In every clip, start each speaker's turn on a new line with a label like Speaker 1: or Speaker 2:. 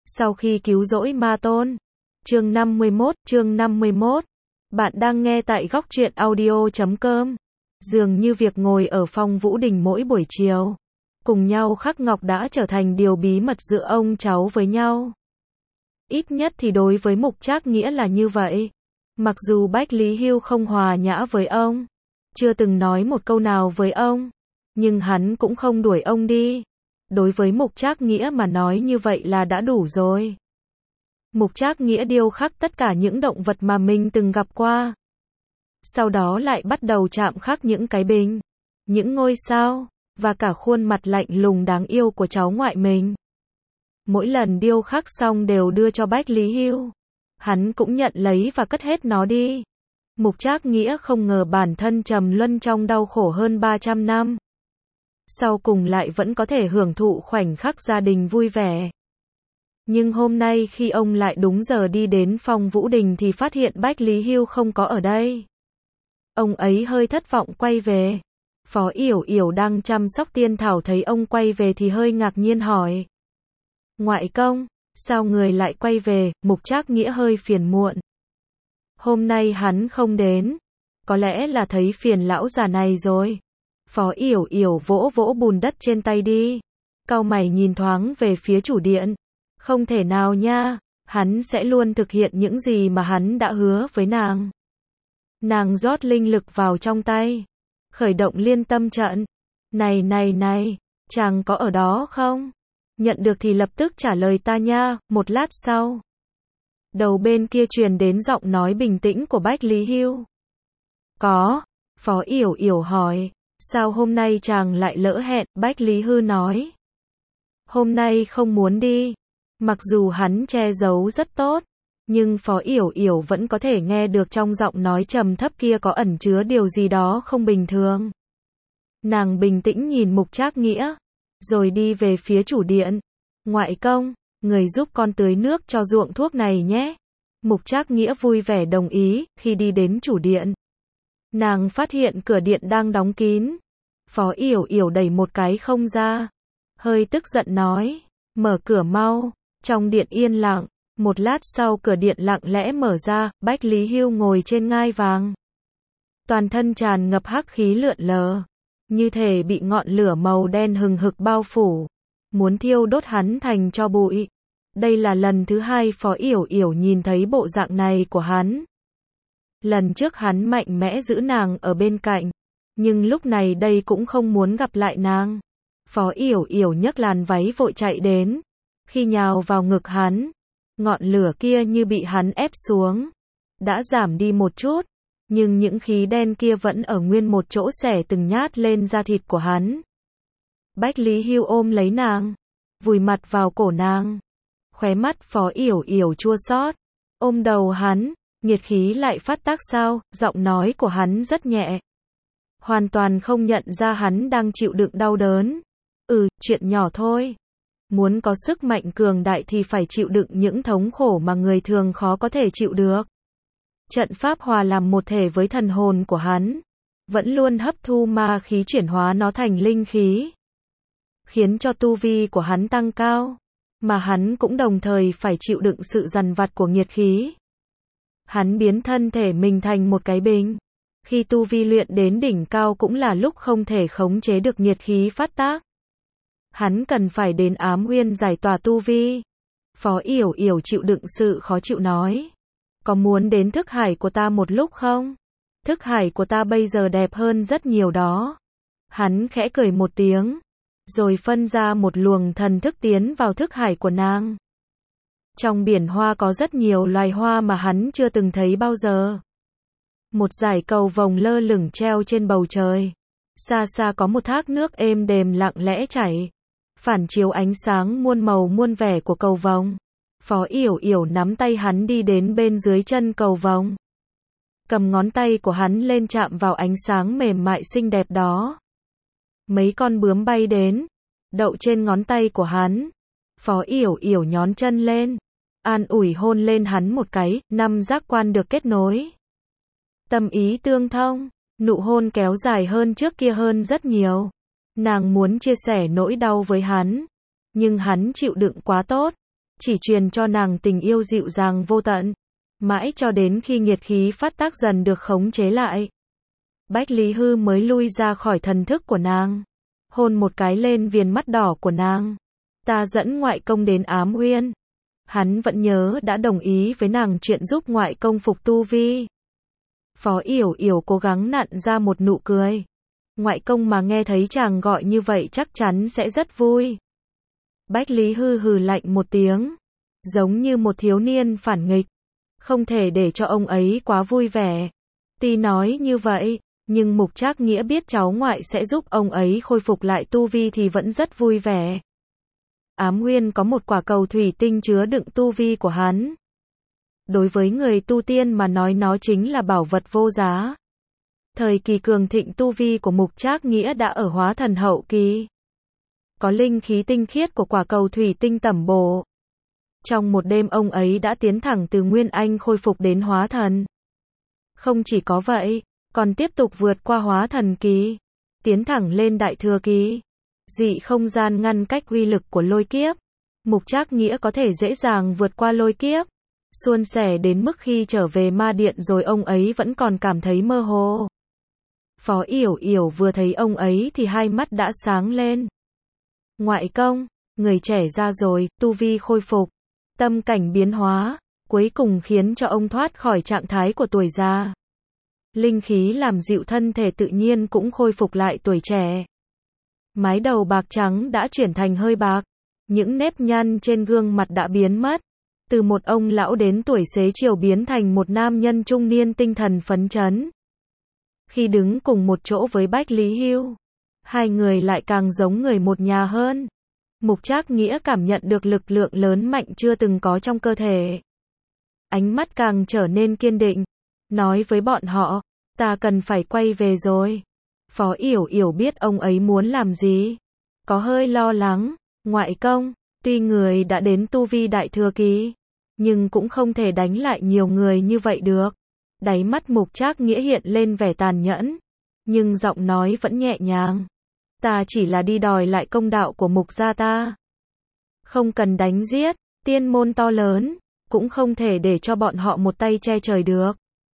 Speaker 1: Sau khi cứu rỗi Ma Tôn. Chương 51. Bạn đang nghe tại góc truyện audio.com. Dường như việc ngồi ở Phong Vũ Đình mỗi buổi chiều, cùng nhau khắc ngọc đã trở thành điều bí mật giữa ông cháu với nhau. Ít nhất thì đối với Mục Trác Nghĩa là như vậy. Mặc dù Bách Lý Hưu không hòa nhã với ông, chưa từng nói một câu nào với ông, nhưng hắn cũng không đuổi ông đi. Đối với Mục Trác Nghĩa mà nói như vậy là đã đủ rồi. Mục Trác Nghĩa điêu khắc tất cả những động vật mà mình từng gặp qua. Sau đó lại bắt đầu chạm khắc những cái bình, những ngôi sao, và cả khuôn mặt lạnh lùng đáng yêu của cháu ngoại mình. Mỗi lần điêu khắc xong đều đưa cho Bách Lý Hưu. Hắn cũng nhận lấy và cất hết nó đi. Mục Trác Nghĩa không ngờ bản thân trầm luân trong đau khổ hơn 300 năm. Sau cùng lại vẫn có thể hưởng thụ khoảnh khắc gia đình vui vẻ. Nhưng hôm nay khi ông lại đúng giờ đi đến Phong Vũ Đình thì phát hiện Bách Lý Hưu không có ở đây. Ông ấy hơi thất vọng quay về. Phó Yểu Yểu đang chăm sóc tiên thảo thấy ông quay về thì hơi ngạc nhiên hỏi: Ngoại công, sao người lại quay về? Mục Trác Nghĩa hơi phiền muộn. Hôm nay hắn không đến, có lẽ là thấy phiền lão già này rồi. Phó Yểu Yểu vỗ vỗ bùn đất trên tay đi, cau mày nhìn thoáng về phía chủ điện. Không thể nào nha, hắn sẽ luôn thực hiện những gì mà hắn đã hứa với nàng. Nàng rót linh lực vào trong tay, khởi động liên tâm trận. Này, chàng có ở đó không? Nhận được thì lập tức trả lời ta nha. Một lát sau, đầu bên kia truyền đến giọng nói bình tĩnh của Bách Lý Hưu. Có. Phó Yểu Yểu hỏi, sao hôm nay chàng lại lỡ hẹn? Bách Lý Hưu nói, hôm nay không muốn đi. Mặc dù hắn che giấu rất tốt, nhưng Phó Yểu Yểu vẫn có thể nghe được trong giọng nói trầm thấp kia có ẩn chứa điều gì đó không bình thường. Nàng bình tĩnh nhìn Mục Trác Nghĩa, rồi đi về phía chủ điện. Ngoại công, người giúp con tưới nước cho ruộng thuốc này nhé. Mục Trác Nghĩa vui vẻ đồng ý. Khi đi đến chủ điện, nàng phát hiện cửa điện đang đóng kín. Phó Yểu Yểu đẩy một cái không ra, hơi tức giận nói, mở cửa mau. Trong điện yên lặng, một lát sau cửa điện lặng lẽ mở ra. Bách Lý Hưu ngồi trên ngai vàng, toàn thân tràn ngập hắc khí lượn lờ, như thể bị ngọn lửa màu đen hừng hực bao phủ, muốn thiêu đốt hắn thành tro bụi. Đây là lần thứ hai Phó Yểu Yểu nhìn thấy bộ dạng này của hắn. Lần trước hắn mạnh mẽ giữ nàng ở bên cạnh, nhưng lúc này đây cũng không muốn gặp lại nàng. Phó Yểu Yểu nhấc làn váy vội chạy đến. Khi nhào vào ngực hắn, ngọn lửa kia như bị hắn ép xuống, đã giảm đi một chút, nhưng những khí đen kia vẫn ở nguyên một chỗ xẻ từng nhát lên da thịt của hắn. Bách Lý Hưu ôm lấy nàng, vùi mặt vào cổ nàng. Khóe mắt Phó Yểu Yểu chua xót, ôm đầu hắn. Nhiệt khí lại phát tác sao? Giọng nói của hắn rất nhẹ, hoàn toàn không nhận ra hắn đang chịu đựng đau đớn. Chuyện nhỏ thôi. Muốn có sức mạnh cường đại thì phải chịu đựng những thống khổ mà người thường khó có thể chịu được. Trận pháp hòa làm một thể với thần hồn của hắn, vẫn luôn hấp thu ma khí chuyển hóa nó thành linh khí, khiến cho tu vi của hắn tăng cao, mà hắn cũng đồng thời phải chịu đựng sự dằn vặt của nhiệt khí. Hắn biến thân thể mình thành một cái bình. Khi tu vi luyện đến đỉnh cao cũng là lúc không thể khống chế được nhiệt khí phát tác. Hắn cần phải đến Ám Uyên giải tỏa tu vi. Phó Yểu Yểu chịu đựng sự khó chịu nói, có muốn đến thức hải của ta một lúc không? Thức hải của ta bây giờ đẹp hơn rất nhiều đó. Hắn khẽ cười một tiếng, rồi phân ra một luồng thần thức tiến vào thức hải của nàng. Trong biển hoa có rất nhiều loài hoa mà hắn chưa từng thấy bao giờ. Một dải cầu vồng lơ lửng treo trên bầu trời. Xa xa có một thác nước êm đềm lặng lẽ chảy, phản chiếu ánh sáng muôn màu muôn vẻ của cầu vồng. Phó Yểu Yểu nắm tay hắn đi đến bên dưới chân cầu vồng, cầm ngón tay của hắn lên chạm vào ánh sáng mềm mại xinh đẹp đó. Mấy con bướm bay đến, đậu trên ngón tay của hắn. Phó Yểu Yểu nhón chân lên, an ủi hôn lên hắn một cái. 5 giác quan được kết nối, tâm ý tương thông. Nụ hôn kéo dài hơn trước kia hơn rất nhiều. Nàng muốn chia sẻ nỗi đau với hắn, nhưng hắn chịu đựng quá tốt, chỉ truyền cho nàng tình yêu dịu dàng vô tận, mãi cho đến khi nhiệt khí phát tác dần được khống chế lại. Bách Lý Hư mới lui ra khỏi thần thức của nàng, hôn một cái lên viền mắt đỏ của nàng. Ta dẫn ngoại công đến Ám Uyên. Hắn vẫn nhớ đã đồng ý với nàng chuyện giúp ngoại công phục tu vi. Phó Yểu Yểu cố gắng nặn ra một nụ cười. Ngoại công mà nghe thấy chàng gọi như vậy chắc chắn sẽ rất vui. Bách Lý Hư hừ lạnh một tiếng, giống như một thiếu niên phản nghịch. Không thể để cho ông ấy quá vui vẻ. Tuy nói như vậy, nhưng Mục Trác Nghĩa biết cháu ngoại sẽ giúp ông ấy khôi phục lại tu vi thì vẫn rất vui vẻ. Ám Uyên có một quả cầu thủy tinh chứa đựng tu vi của hắn. Đối với người tu tiên mà nói nó chính là bảo vật vô giá. Thời kỳ cường thịnh tu vi của Mục Trác Nghĩa đã ở hóa thần hậu kỳ. Có linh khí tinh khiết của quả cầu thủy tinh tẩm bổ. Trong một đêm ông ấy đã tiến thẳng từ Nguyên Anh khôi phục đến hóa thần. Không chỉ có vậy, còn tiếp tục vượt qua hóa thần kỳ, tiến thẳng lên đại thừa kỳ. Dị không gian ngăn cách uy lực của lôi kiếp. Mục Trác Nghĩa có thể dễ dàng vượt qua lôi kiếp. Suôn sẻ đến mức khi trở về ma điện rồi ông ấy vẫn còn cảm thấy mơ hồ. Phó Yểu Yểu vừa thấy ông ấy thì hai mắt đã sáng lên. Ngoại công, người trẻ ra rồi, tu vi khôi phục, tâm cảnh biến hóa, cuối cùng khiến cho ông thoát khỏi trạng thái của tuổi già. Linh khí làm dịu thân thể tự nhiên cũng khôi phục lại tuổi trẻ. Mái đầu bạc trắng đã chuyển thành hơi bạc, những nếp nhăn trên gương mặt đã biến mất. Từ một ông lão đến tuổi xế chiều biến thành một nam nhân trung niên tinh thần phấn chấn. Khi đứng cùng một chỗ với Bách Lý Hưu, hai người lại càng giống người một nhà hơn. Mục Trác Nghĩa cảm nhận được lực lượng lớn mạnh chưa từng có trong cơ thể. Ánh mắt càng trở nên kiên định, nói với bọn họ, ta cần phải quay về rồi. Phó Yểu Yểu biết ông ấy muốn làm gì, có hơi lo lắng. Ngoại công, tuy người đã đến tu vi đại thừa kỳ, nhưng cũng không thể đánh lại nhiều người như vậy được. Đáy mắt Mục Trác Nghĩa hiện lên vẻ tàn nhẫn, nhưng giọng nói vẫn nhẹ nhàng. Ta chỉ là đi đòi lại công đạo của Mục gia ta. Không cần đánh giết, tiên môn to lớn, cũng không thể để cho bọn họ một tay che trời được.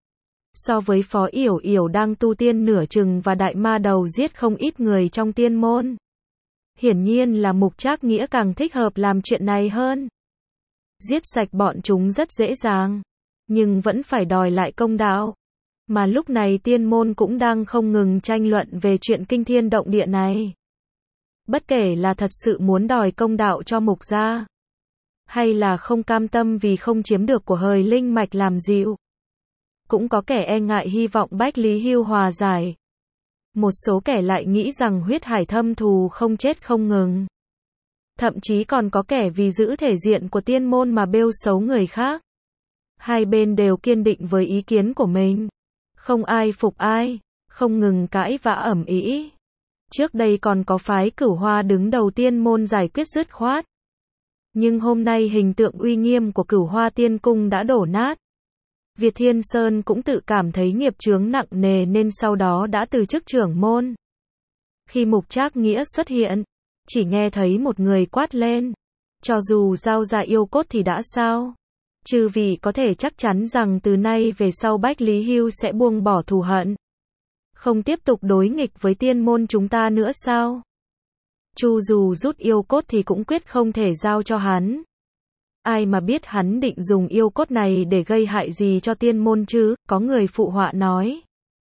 Speaker 1: So với Phó Yểu Yểu đang tu tiên nửa chừng và đại ma đầu giết không ít người trong tiên môn, hiển nhiên là Mục Trác Nghĩa càng thích hợp làm chuyện này hơn. Giết sạch bọn chúng rất dễ dàng, nhưng vẫn phải đòi lại công đạo. Mà lúc này tiên môn cũng đang không ngừng tranh luận về chuyện kinh thiên động địa này. Bất kể là thật sự muốn đòi công đạo cho Mục gia, hay là không cam tâm vì không chiếm được của hời linh mạch làm dịu. Cũng có kẻ e ngại hy vọng Bách Lý Hưu hòa giải. Một số kẻ lại nghĩ rằng huyết hải thâm thù không chết không ngừng. Thậm chí còn có kẻ vì giữ thể diện của tiên môn mà bêu xấu người khác. Hai bên đều kiên định với ý kiến của mình. Không ai phục ai, không ngừng cãi vã ầm ĩ. Trước đây còn có phái Cửu Hoa đứng đầu tiên môn giải quyết dứt khoát. Nhưng hôm nay hình tượng uy nghiêm của Cửu Hoa Tiên Cung đã đổ nát. Việt Thiên Sơn cũng tự cảm thấy nghiệp chướng nặng nề nên sau đó đã từ chức trưởng môn. Khi Mục Trác Nghĩa xuất hiện, chỉ nghe thấy một người quát lên. Cho dù giao ra yêu cốt thì đã sao? Chư vị có thể chắc chắn rằng từ nay về sau Bách Lý Hưu sẽ buông bỏ thù hận, không tiếp tục đối nghịch với tiên môn chúng ta nữa sao? Chu dù rút yêu cốt thì cũng quyết không thể giao cho hắn. Ai mà biết hắn định dùng yêu cốt này để gây hại gì cho tiên môn chứ? Có người phụ họa nói.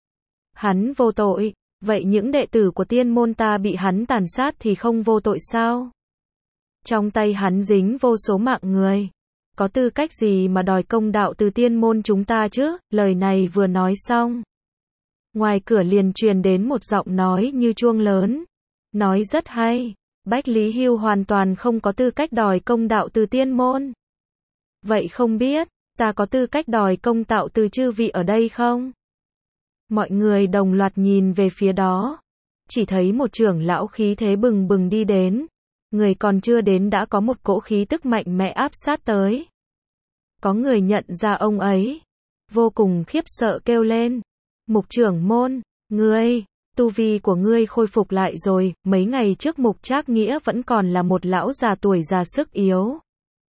Speaker 1: Hắn vô tội, vậy những đệ tử của tiên môn ta bị hắn tàn sát thì không vô tội sao? Trong tay hắn dính vô số mạng người. Có tư cách gì mà đòi công đạo từ tiên môn chúng ta chứ? Lời này vừa nói xong, ngoài cửa liền truyền đến một giọng nói như chuông lớn. Nói rất hay, Bách Lý Hưu hoàn toàn không có tư cách đòi công đạo từ tiên môn. Vậy không biết, ta có tư cách đòi công đạo từ chư vị ở đây không? Mọi người đồng loạt nhìn về phía đó. Chỉ thấy một trưởng lão khí thế bừng bừng đi đến. Người còn chưa đến đã có một cỗ khí tức mạnh mẽ áp sát tới. Có người nhận ra ông ấy, vô cùng khiếp sợ kêu lên. Mục trưởng môn, ngươi, tu vi của ngươi khôi phục lại rồi. Mấy ngày trước Mục Trác Nghĩa vẫn còn là một lão già tuổi già sức yếu.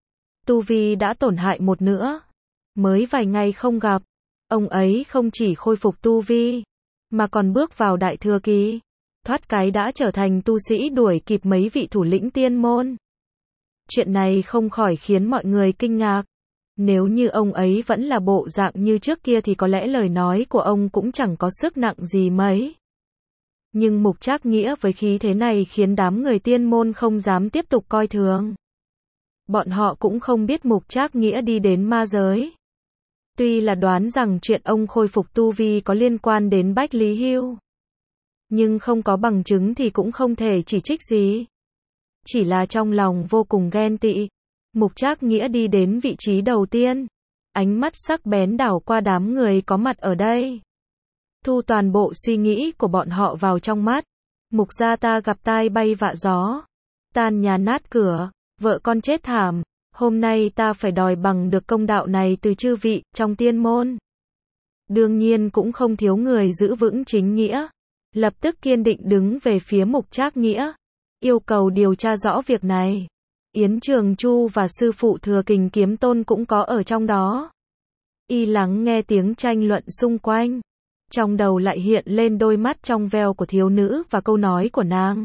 Speaker 1: tu vi đã tổn hại một nửa. Mới vài ngày không gặp, ông ấy không chỉ khôi phục tu vi, mà còn bước vào đại thừa kỳ, thoát cái đã trở thành tu sĩ đuổi kịp mấy vị thủ lĩnh tiên môn. Chuyện này không khỏi khiến mọi người kinh ngạc. Nếu như ông ấy vẫn là bộ dạng như trước kia thì có lẽ lời nói của ông cũng chẳng có sức nặng gì mấy. Nhưng Mục Trác Nghĩa với khí thế này khiến đám người tiên môn không dám tiếp tục coi thường. Bọn họ cũng không biết Mục Trác Nghĩa đi đến ma giới. Tuy là đoán rằng chuyện ông khôi phục tu vi có liên quan đến Bách Lý Hưu, nhưng không có bằng chứng thì cũng không thể chỉ trích gì. Chỉ là trong lòng vô cùng ghen tị. Mục Trác Nghĩa đi đến vị trí đầu tiên, ánh mắt sắc bén đảo qua đám người có mặt ở đây. Thu toàn bộ suy nghĩ của bọn họ vào trong mắt. Mục gia ta gặp tai bay vạ gió, tan nhà nát cửa, vợ con chết thảm. Hôm nay ta phải đòi bằng được công đạo này từ chư vị trong tiên môn. Đương nhiên cũng không thiếu người giữ vững chính nghĩa, lập tức kiên định đứng về phía Mục Trác Nghĩa, yêu cầu điều tra rõ việc này. Yến Trường Chu và sư phụ Thừa Kình Kiếm Tôn cũng có ở trong đó. Y lắng nghe tiếng tranh luận xung quanh, trong đầu lại hiện lên đôi mắt trong veo của thiếu nữ và câu nói của nàng.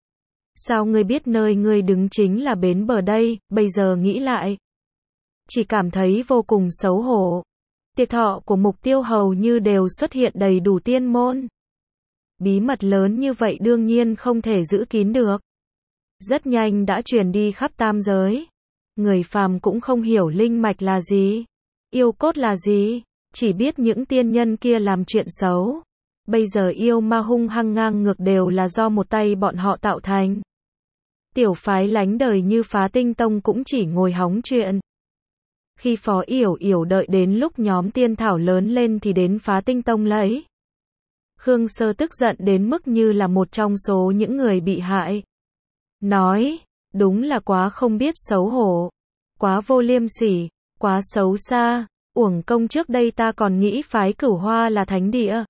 Speaker 1: Sao ngươi biết nơi ngươi đứng chính là bến bờ đây? Bây giờ nghĩ lại, chỉ cảm thấy vô cùng xấu hổ. Tiệc thọ của Mục Tiêu hầu như đều xuất hiện đầy đủ tiên môn. Bí mật lớn như vậy đương nhiên không thể giữ kín được. Rất nhanh đã truyền đi khắp tam giới. Người phàm cũng không hiểu linh mạch là gì, yêu cốt là gì, chỉ biết những tiên nhân kia làm chuyện xấu. Bây giờ yêu ma hung hăng ngang ngược đều là do một tay bọn họ tạo thành. Tiểu phái lánh đời như Phá Tinh Tông cũng chỉ ngồi hóng chuyện. Khi Phó Yểu Yểu đợi đến lúc nhóm tiên thảo lớn lên thì đến Phá Tinh Tông lấy. Khương Sơ tức giận đến mức như là một trong số những người bị hại. Nói, đúng là quá không biết xấu hổ, quá vô liêm sỉ, quá xấu xa, uổng công trước đây ta còn nghĩ phái Cửu Hoa là thánh địa.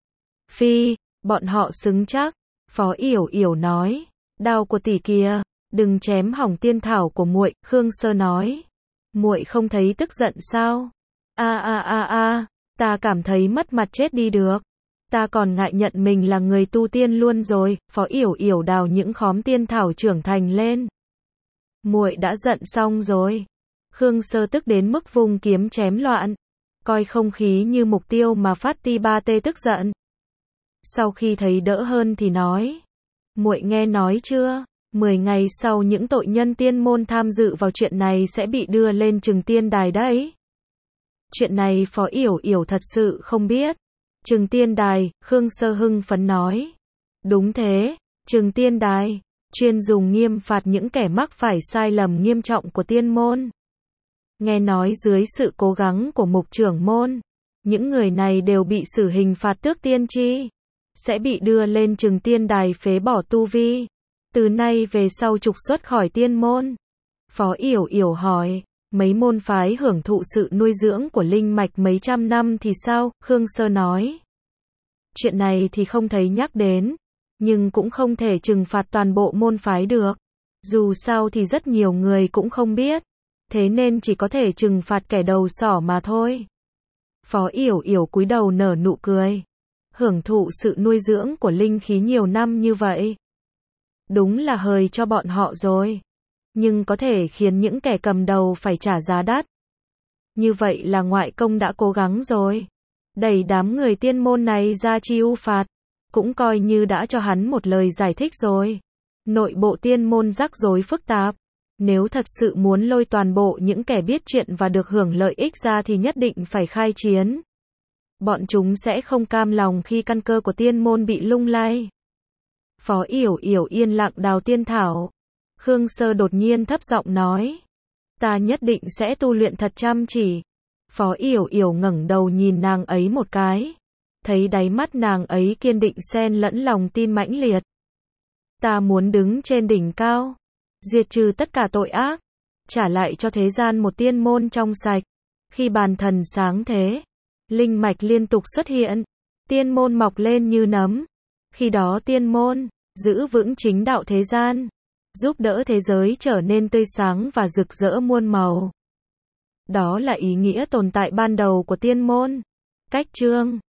Speaker 1: Phi, bọn họ xứng chắc. Phó Yểu Yểu nói, đao của tỷ kìa, đừng chém hỏng tiên thảo của muội. Khương Sơ nói, muội không thấy tức giận sao? Ta cảm thấy mất mặt chết đi được. Ta còn ngại nhận mình là người tu tiên luôn rồi. Phó Yểu Yểu đào những khóm tiên thảo trưởng thành lên. Muội đã giận xong rồi. Khương Sơ tức đến mức vung kiếm chém loạn, coi không khí như mục tiêu mà phát ti ba tê tức giận. Sau khi thấy đỡ hơn thì nói, muội nghe nói chưa? 10 ngày sau những tội nhân tiên môn tham dự vào chuyện này sẽ bị đưa lên Trừng Tiên Đài đấy. Chuyện này Phó Yểu Yểu thật sự không biết. Trừng Tiên Đài, Khương Sơ hưng phấn nói. Đúng thế, Trừng Tiên Đài, chuyên dùng nghiêm phạt những kẻ mắc phải sai lầm nghiêm trọng của tiên môn. Nghe nói dưới sự cố gắng của mục trưởng môn, những người này đều bị xử hình phạt tước tiên tri, sẽ bị đưa lên Trừng Tiên Đài phế bỏ tu vi, từ nay về sau trục xuất khỏi tiên môn. Phó Yểu Yểu hỏi, mấy môn phái hưởng thụ sự nuôi dưỡng của linh mạch mấy trăm năm thì sao? Khương Sơ nói, chuyện này thì không thấy nhắc đến, nhưng cũng không thể trừng phạt toàn bộ môn phái được. Dù sao thì rất nhiều người cũng không biết, thế nên chỉ có thể trừng phạt kẻ đầu sỏ mà thôi. Phó Yểu Yểu cúi đầu nở nụ cười. Hưởng thụ sự nuôi dưỡng của linh khí nhiều năm như vậy, đúng là hời cho bọn họ rồi. Nhưng có thể khiến những kẻ cầm đầu phải trả giá đắt. Như vậy là ngoại công đã cố gắng rồi. Đẩy đám người tiên môn này ra chiêu phạt, cũng coi như đã cho hắn một lời giải thích rồi. Nội bộ tiên môn rắc rối phức tạp. Nếu thật sự muốn lôi toàn bộ những kẻ biết chuyện và được hưởng lợi ích ra thì nhất định phải khai chiến. Bọn chúng sẽ không cam lòng khi căn cơ của tiên môn bị lung lay. Phó Yểu Yểu yên lặng đào tiên thảo. Khương Sơ đột nhiên thấp giọng nói, ta nhất định sẽ tu luyện thật chăm chỉ. Phó Yểu Yểu ngẩng đầu nhìn nàng ấy một cái, thấy đáy mắt nàng ấy kiên định xen lẫn lòng tin mãnh liệt. Ta muốn đứng trên đỉnh cao, diệt trừ tất cả tội ác, trả lại cho thế gian một tiên môn trong sạch. Khi bàn thần sáng thế, linh mạch liên tục xuất hiện, tiên môn mọc lên như nấm. Khi đó tiên môn giữ vững chính đạo thế gian, giúp đỡ thế giới trở nên tươi sáng và rực rỡ muôn màu. Đó là ý nghĩa tồn tại ban đầu của tiên môn. Cách chương